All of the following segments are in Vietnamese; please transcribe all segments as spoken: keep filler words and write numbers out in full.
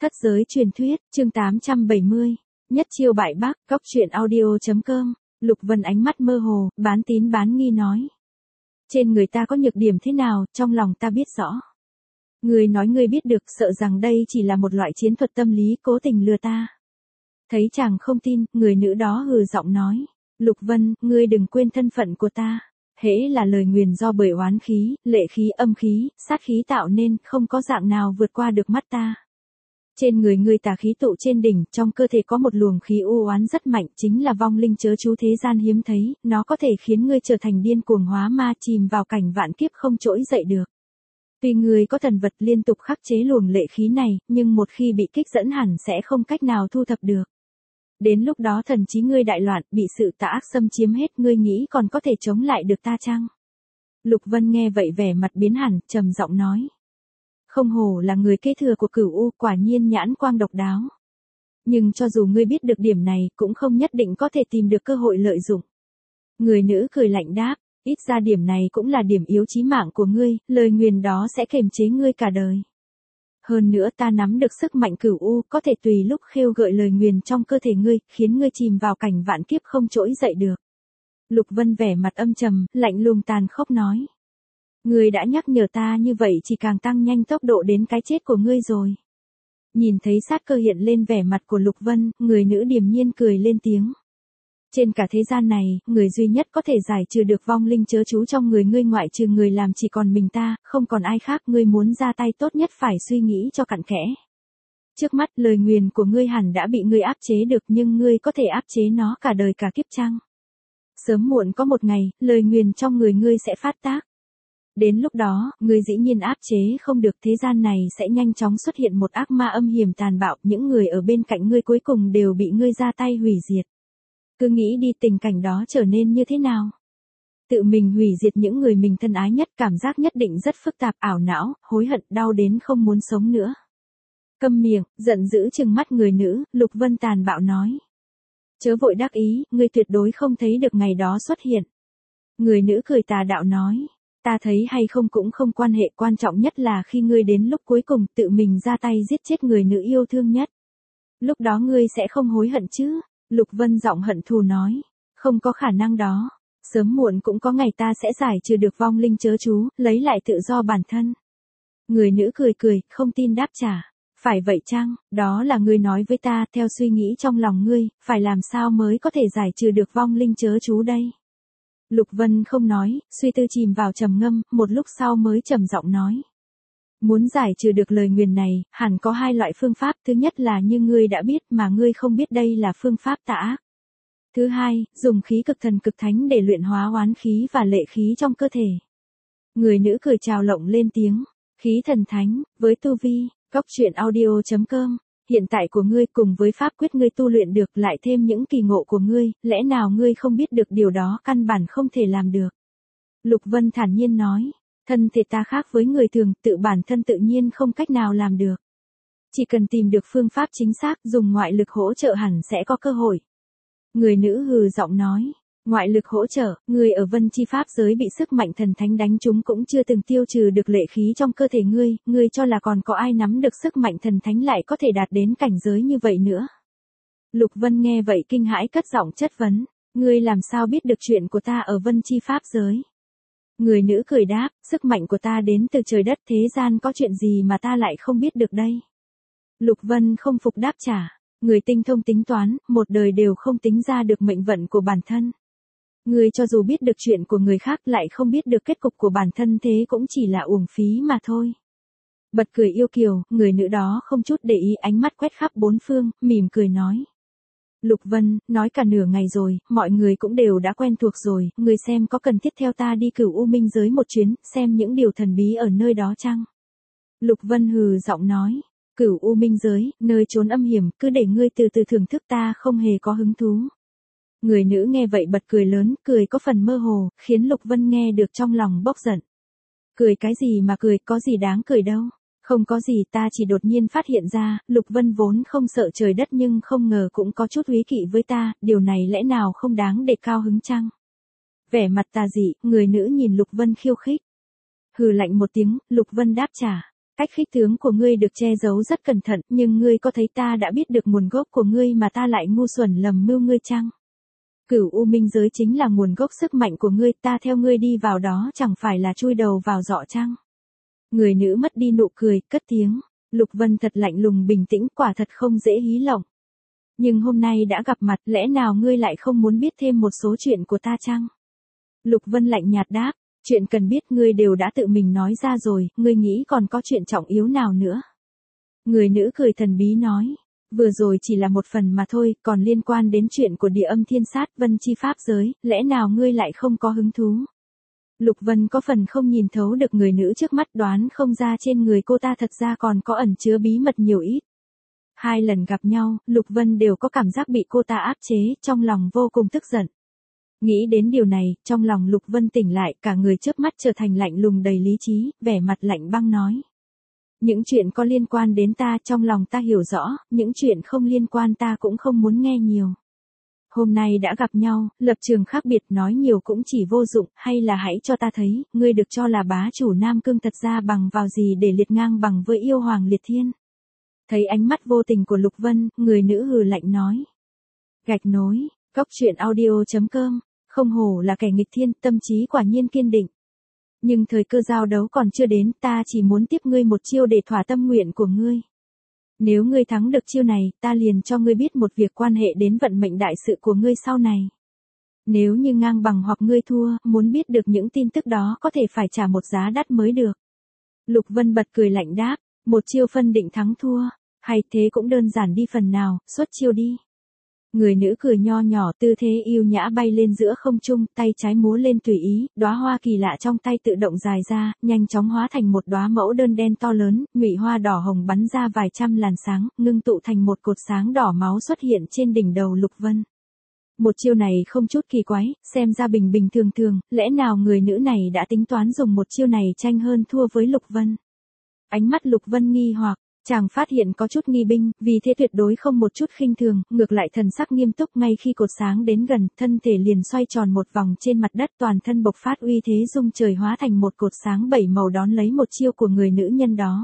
Thất giới truyền thuyết, chương tám trăm bảy mươi. Nhất chiêu bại bắc, góc truyện audio chấm com. Lục Vân ánh mắt mơ hồ, bán tín bán nghi nói. Trên người ta có nhược điểm thế nào, trong lòng ta biết rõ. Ngươi nói ngươi biết được, sợ rằng đây chỉ là một loại chiến thuật tâm lý cố tình lừa ta. Thấy chàng không tin, người nữ đó hừ giọng nói. Lục Vân, ngươi đừng quên thân phận của ta. Hễ là lời nguyền do bởi oán khí, lệ khí, âm khí, sát khí tạo nên, không có dạng nào vượt qua được mắt ta. Trên người ngươi tà khí tụ trên đỉnh, trong cơ thể có một luồng khí u oán rất mạnh, chính là vong linh chớ chú thế gian hiếm thấy, nó có thể khiến ngươi trở thành điên cuồng hóa ma, chìm vào cảnh vạn kiếp không trỗi dậy được. Tuy ngươi có thần vật liên tục khắc chế luồng lệ khí này, nhưng một khi bị kích dẫn hẳn sẽ không cách nào thu thập được. Đến lúc đó thần trí ngươi đại loạn, bị sự tà ác xâm chiếm hết, ngươi nghĩ còn có thể chống lại được ta chăng? Lục Vân nghe vậy vẻ mặt biến hẳn, trầm giọng nói. Không hổ là người kế thừa của Cửu U, quả nhiên nhãn quang độc đáo. Nhưng cho dù ngươi biết được điểm này, cũng không nhất định có thể tìm được cơ hội lợi dụng. Người nữ cười lạnh đáp, ít ra điểm này cũng là điểm yếu chí mạng của ngươi, lời nguyền đó sẽ kềm chế ngươi cả đời. Hơn nữa ta nắm được sức mạnh Cửu U, có thể tùy lúc khêu gợi lời nguyền trong cơ thể ngươi, khiến ngươi chìm vào cảnh vạn kiếp không trỗi dậy được. Lục Vân vẻ mặt âm trầm, lạnh lùng tàn khốc nói. Ngươi đã nhắc nhở ta như vậy chỉ càng tăng nhanh tốc độ đến cái chết của ngươi rồi. Nhìn thấy sát cơ hiện lên vẻ mặt của Lục Vân, người nữ điềm nhiên cười lên tiếng. Trên cả thế gian này, người duy nhất có thể giải trừ được vong linh chớ chú trong người ngươi ngoại trừ người làm chỉ còn mình ta, không còn ai khác, ngươi muốn ra tay tốt nhất phải suy nghĩ cho cặn kẽ. Trước mắt lời nguyền của ngươi hẳn đã bị ngươi áp chế được nhưng ngươi có thể áp chế nó cả đời cả kiếp chăng? Sớm muộn có một ngày, lời nguyền trong người ngươi sẽ phát tác. Đến lúc đó, ngươi dĩ nhiên áp chế không được, thế gian này sẽ nhanh chóng xuất hiện một ác ma âm hiểm tàn bạo, những người ở bên cạnh ngươi cuối cùng đều bị ngươi ra tay hủy diệt. Cứ nghĩ đi tình cảnh đó trở nên như thế nào? Tự mình hủy diệt những người mình thân ái nhất, cảm giác nhất định rất phức tạp, ảo não, hối hận, đau đến không muốn sống nữa. Câm miệng, giận dữ trừng mắt người nữ, Lục Vân tàn bạo nói. Chớ vội đắc ý, ngươi tuyệt đối không thấy được ngày đó xuất hiện. Người nữ cười tà đạo nói. Ta thấy hay không cũng không quan hệ, quan trọng nhất là khi ngươi đến lúc cuối cùng tự mình ra tay giết chết người nữ yêu thương nhất. Lúc đó ngươi sẽ không hối hận chứ? Lục Vân giọng hận thù nói. Không có khả năng đó. Sớm muộn cũng có ngày ta sẽ giải trừ được vong linh chớ chú, lấy lại tự do bản thân. Người nữ cười cười, không tin đáp trả. Phải vậy chăng, đó là ngươi nói với ta, theo suy nghĩ trong lòng ngươi, phải làm sao mới có thể giải trừ được vong linh chớ chú đây? Lục Vân không nói, suy tư chìm vào trầm ngâm, một lúc sau mới trầm giọng nói. Muốn giải trừ được lời nguyền này, hẳn có hai loại phương pháp, thứ nhất là như ngươi đã biết mà ngươi không biết đây là phương pháp tà ác. Thứ hai, dùng khí cực thần cực thánh để luyện hóa oán khí và lệ khí trong cơ thể. Người nữ cười trào lộng lên tiếng, khí thần thánh, với tu vi, góc truyện audio chấm com. Hiện tại của ngươi cùng với pháp quyết ngươi tu luyện được lại thêm những kỳ ngộ của ngươi, lẽ nào ngươi không biết được điều đó căn bản không thể làm được. Lục Vân thản nhiên nói, thân thể ta khác với người thường, tự bản thân tự nhiên không cách nào làm được. Chỉ cần tìm được phương pháp chính xác, dùng ngoại lực hỗ trợ hẳn sẽ có cơ hội. Người nữ hừ giọng nói, ngoại lực hỗ trợ, ngươi ở Vân Chi Pháp giới bị sức mạnh thần thánh đánh trúng cũng chưa từng tiêu trừ được lệ khí trong cơ thể ngươi, ngươi cho là còn có ai nắm được sức mạnh thần thánh lại có thể đạt đến cảnh giới như vậy nữa. Lục Vân nghe vậy kinh hãi cất giọng chất vấn, ngươi làm sao biết được chuyện của ta ở Vân Chi Pháp giới? Người nữ cười đáp, sức mạnh của ta đến từ trời đất, thế gian có chuyện gì mà ta lại không biết được đây? Lục Vân không phục đáp trả, người tinh thông tính toán, một đời đều không tính ra được mệnh vận của bản thân. Ngươi cho dù biết được chuyện của người khác lại không biết được kết cục của bản thân, thế cũng chỉ là uổng phí mà thôi. Bật cười yêu kiều, người nữ đó không chút để ý, ánh mắt quét khắp bốn phương, mỉm cười nói. Lục Vân, nói cả nửa ngày rồi, mọi người cũng đều đã quen thuộc rồi, ngươi xem có cần thiết theo ta đi Cửu U Minh giới một chuyến, xem những điều thần bí ở nơi đó chăng? Lục Vân hừ giọng nói. Cửu U Minh giới, nơi trốn âm hiểm, cứ để ngươi từ từ thưởng thức, ta không hề có hứng thú. Người nữ nghe vậy bật cười lớn, cười có phần mơ hồ, khiến Lục Vân nghe được trong lòng bốc giận. Cười cái gì mà cười, có gì đáng cười đâu. Không có gì, ta chỉ đột nhiên phát hiện ra, Lục Vân vốn không sợ trời đất nhưng không ngờ cũng có chút úy kỵ với ta, điều này lẽ nào không đáng để cao hứng chăng? Vẻ mặt tà dị, người nữ nhìn Lục Vân khiêu khích. Hừ lạnh một tiếng, Lục Vân đáp trả. Cách khích tướng của ngươi được che giấu rất cẩn thận, nhưng ngươi có thấy ta đã biết được nguồn gốc của ngươi mà ta lại ngu xuẩn lầm mưu ngươi chăng? Cửu U Minh giới chính là nguồn gốc sức mạnh của ngươi, ta theo ngươi đi vào đó chẳng phải là chui đầu vào giọ chăng? Người nữ mất đi nụ cười, cất tiếng. Lục Vân thật lạnh lùng bình tĩnh, quả thật không dễ hí lộng. Nhưng hôm nay đã gặp mặt, lẽ nào ngươi lại không muốn biết thêm một số chuyện của ta chăng? Lục Vân lạnh nhạt đáp, chuyện cần biết ngươi đều đã tự mình nói ra rồi, ngươi nghĩ còn có chuyện trọng yếu nào nữa? Người nữ cười thần bí nói, vừa rồi chỉ là một phần mà thôi, còn liên quan đến chuyện của địa âm thiên sát vân chi pháp giới, lẽ nào ngươi lại không có hứng thú? Lục Vân có phần không nhìn thấu được người nữ trước mắt, đoán không ra trên người cô ta thật ra còn có ẩn chứa bí mật nhiều ít. Hai lần gặp nhau, Lục Vân đều có cảm giác bị cô ta áp chế, trong lòng vô cùng tức giận. Nghĩ đến điều này, trong lòng Lục Vân tỉnh lại, cả người chớp mắt trở thành lạnh lùng đầy lý trí, vẻ mặt lạnh băng nói. Những chuyện có liên quan đến ta trong lòng ta hiểu rõ, những chuyện không liên quan ta cũng không muốn nghe nhiều. Hôm nay đã gặp nhau, lập trường khác biệt, nói nhiều cũng chỉ vô dụng, hay là hãy cho ta thấy, ngươi được cho là bá chủ Nam Cương thật ra bằng vào gì để liệt ngang bằng với yêu hoàng liệt thiên. Thấy ánh mắt vô tình của Lục Vân, người nữ hừ lạnh nói. Gạch nối, góc truyện audio chấm com, không hổ là kẻ nghịch thiên, tâm trí quả nhiên kiên định. Nhưng thời cơ giao đấu còn chưa đến, ta chỉ muốn tiếp ngươi một chiêu để thỏa tâm nguyện của ngươi. Nếu ngươi thắng được chiêu này, ta liền cho ngươi biết một việc quan hệ đến vận mệnh đại sự của ngươi sau này. Nếu như ngang bằng hoặc ngươi thua, muốn biết được những tin tức đó có thể phải trả một giá đắt mới được. Lục Vân bật cười lạnh đáp, một chiêu phân định thắng thua, hay thế cũng đơn giản đi phần nào, xuất chiêu đi. Người nữ cười nho nhỏ, tư thế yêu nhã bay lên giữa không trung, tay trái múa lên tùy ý, đóa hoa kỳ lạ trong tay tự động dài ra, nhanh chóng hóa thành một đóa mẫu đơn đen to lớn, nhụy hoa đỏ hồng bắn ra vài trăm làn sáng, ngưng tụ thành một cột sáng đỏ máu xuất hiện trên đỉnh đầu Lục Vân. Một chiêu này không chút kỳ quái, xem ra bình bình thường thường, lẽ nào người nữ này đã tính toán dùng một chiêu này tranh hơn thua với Lục Vân? Ánh mắt Lục Vân nghi hoặc, chàng phát hiện có chút nghi binh, vì thế tuyệt đối không một chút khinh thường, ngược lại thần sắc nghiêm túc, ngay khi cột sáng đến gần, thân thể liền xoay tròn một vòng trên mặt đất, toàn thân bộc phát uy thế rung trời, hóa thành một cột sáng bảy màu đón lấy một chiêu của người nữ nhân đó.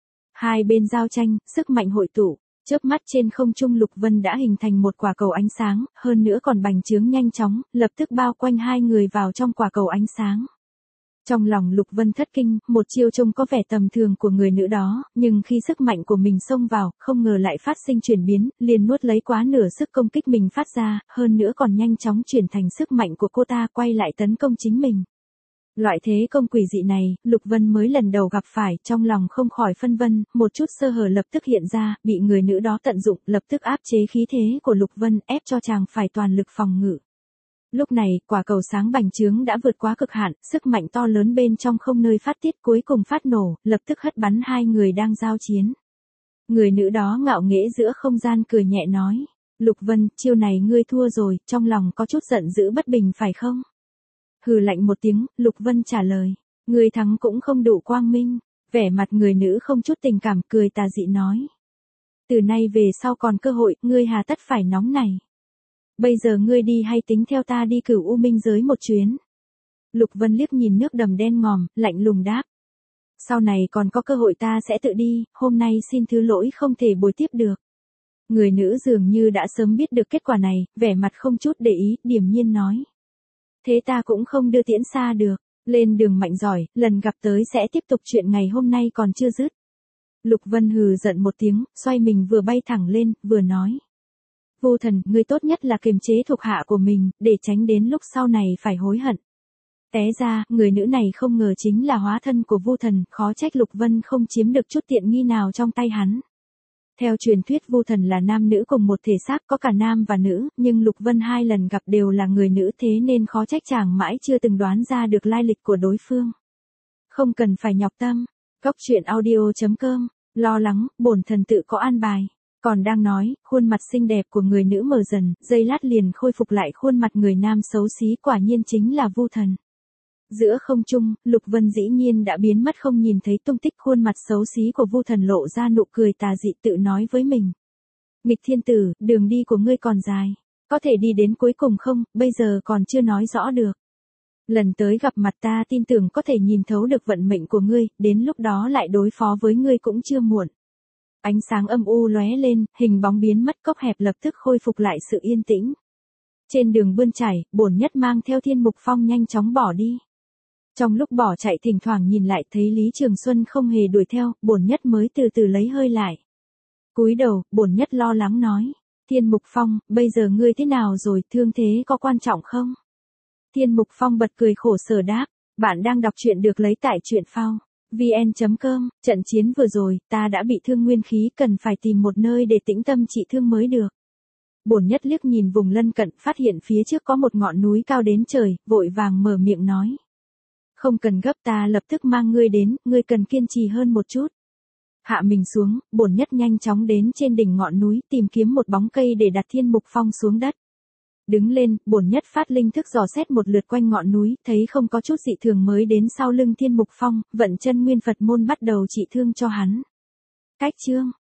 Hai bên giao tranh, sức mạnh hội tụ, chớp mắt trên không trung Lục Vân đã hình thành một quả cầu ánh sáng, hơn nữa còn bành trướng nhanh chóng, lập tức bao quanh hai người vào trong quả cầu ánh sáng. Trong lòng Lục Vân thất kinh, một chiêu trông có vẻ tầm thường của người nữ đó, nhưng khi sức mạnh của mình xông vào, không ngờ lại phát sinh chuyển biến, liền nuốt lấy quá nửa sức công kích mình phát ra, hơn nữa còn nhanh chóng chuyển thành sức mạnh của cô ta quay lại tấn công chính mình. Loại thế công quỷ dị này, Lục Vân mới lần đầu gặp phải, trong lòng không khỏi phân vân, một chút sơ hở lập tức hiện ra, bị người nữ đó tận dụng, lập tức áp chế khí thế của Lục Vân, ép cho chàng phải toàn lực phòng ngự. Lúc này, quả cầu sáng bành trướng đã vượt quá cực hạn, sức mạnh to lớn bên trong không nơi phát tiết, cuối cùng phát nổ, lập tức hất bắn hai người đang giao chiến. Người nữ đó ngạo nghễ giữa không gian cười nhẹ nói, Lục Vân, chiêu này ngươi thua rồi, trong lòng có chút giận dữ bất bình phải không? Hừ lạnh một tiếng, Lục Vân trả lời, ngươi thắng cũng không đủ quang minh. Vẻ mặt người nữ không chút tình cảm, cười tà dị nói. Từ nay về sau còn cơ hội, ngươi hà tất phải nóng này. Bây giờ ngươi đi hay tính theo ta đi Cửu U Minh giới một chuyến? Lục Vân liếc nhìn nước đầm đen ngòm, lạnh lùng đáp. Sau này còn có cơ hội ta sẽ tự đi, hôm nay xin thứ lỗi không thể bồi tiếp được. Người nữ dường như đã sớm biết được kết quả này, vẻ mặt không chút để ý, điềm nhiên nói. Thế ta cũng không đưa tiễn xa được, lên đường mạnh giỏi, lần gặp tới sẽ tiếp tục chuyện ngày hôm nay còn chưa dứt. Lục Vân hừ giận một tiếng, xoay mình vừa bay thẳng lên, vừa nói. Vô Thần, ngươi tốt nhất là kiềm chế thuộc hạ của mình, để tránh đến lúc sau này phải hối hận. Té ra, người nữ này không ngờ chính là hóa thân của Vô Thần, khó trách Lục Vân không chiếm được chút tiện nghi nào trong tay hắn. Theo truyền thuyết Vô Thần là nam nữ cùng một thể xác, có cả nam và nữ, nhưng Lục Vân hai lần gặp đều là người nữ, thế nên khó trách chàng mãi chưa từng đoán ra được lai lịch của đối phương. Không cần phải nhọc tâm. Góc truyện audio chấm com, lo lắng, bổn thần tự có an bài. Còn đang nói, khuôn mặt xinh đẹp của người nữ mờ dần, giây lát liền khôi phục lại khuôn mặt người nam xấu xí, quả nhiên chính là Vô Thần. Giữa không trung, Lục Vân dĩ nhiên đã biến mất không nhìn thấy tung tích, khuôn mặt xấu xí của Vô Thần lộ ra nụ cười tà dị, tự nói với mình. Nghịch thiên tử, đường đi của ngươi còn dài, có thể đi đến cuối cùng không, bây giờ còn chưa nói rõ được. Lần tới gặp mặt ta tin tưởng có thể nhìn thấu được vận mệnh của ngươi, đến lúc đó lại đối phó với ngươi cũng chưa muộn. Ánh sáng âm u lóe lên, hình bóng biến mất, cốc hẹp lập tức khôi phục lại sự yên tĩnh. Trên đường bươn chải, Bổn Nhất mang theo Thiên Mục Phong nhanh chóng bỏ đi. Trong lúc bỏ chạy thỉnh thoảng nhìn lại thấy Lý Trường Xuân không hề đuổi theo, Bổn Nhất mới từ từ lấy hơi lại. Cúi đầu, Bổn Nhất lo lắng nói. Thiên Mục Phong, bây giờ ngươi thế nào rồi, thương thế có quan trọng không? Thiên Mục Phong bật cười khổ sở đáp. Bạn đang đọc truyện được lấy tại truyện phao vn chấm com. Trận chiến vừa rồi, ta đã bị thương nguyên khí, cần phải tìm một nơi để tĩnh tâm trị thương mới được. Bổn Nhất liếc nhìn vùng lân cận, phát hiện phía trước có một ngọn núi cao đến trời, vội vàng mở miệng nói. Không cần gấp, ta lập tức mang ngươi đến, ngươi cần kiên trì hơn một chút. Hạ mình xuống, Bổn Nhất nhanh chóng đến trên đỉnh ngọn núi, tìm kiếm một bóng cây để đặt Thiên Mục Phong xuống đất. Đứng lên, Bổn Nhất phát linh thức dò xét một lượt quanh ngọn núi, thấy không có chút dị thường mới đến sau lưng Thiên Mục Phong, vận chân nguyên Phật môn bắt đầu trị thương cho hắn. Cách chương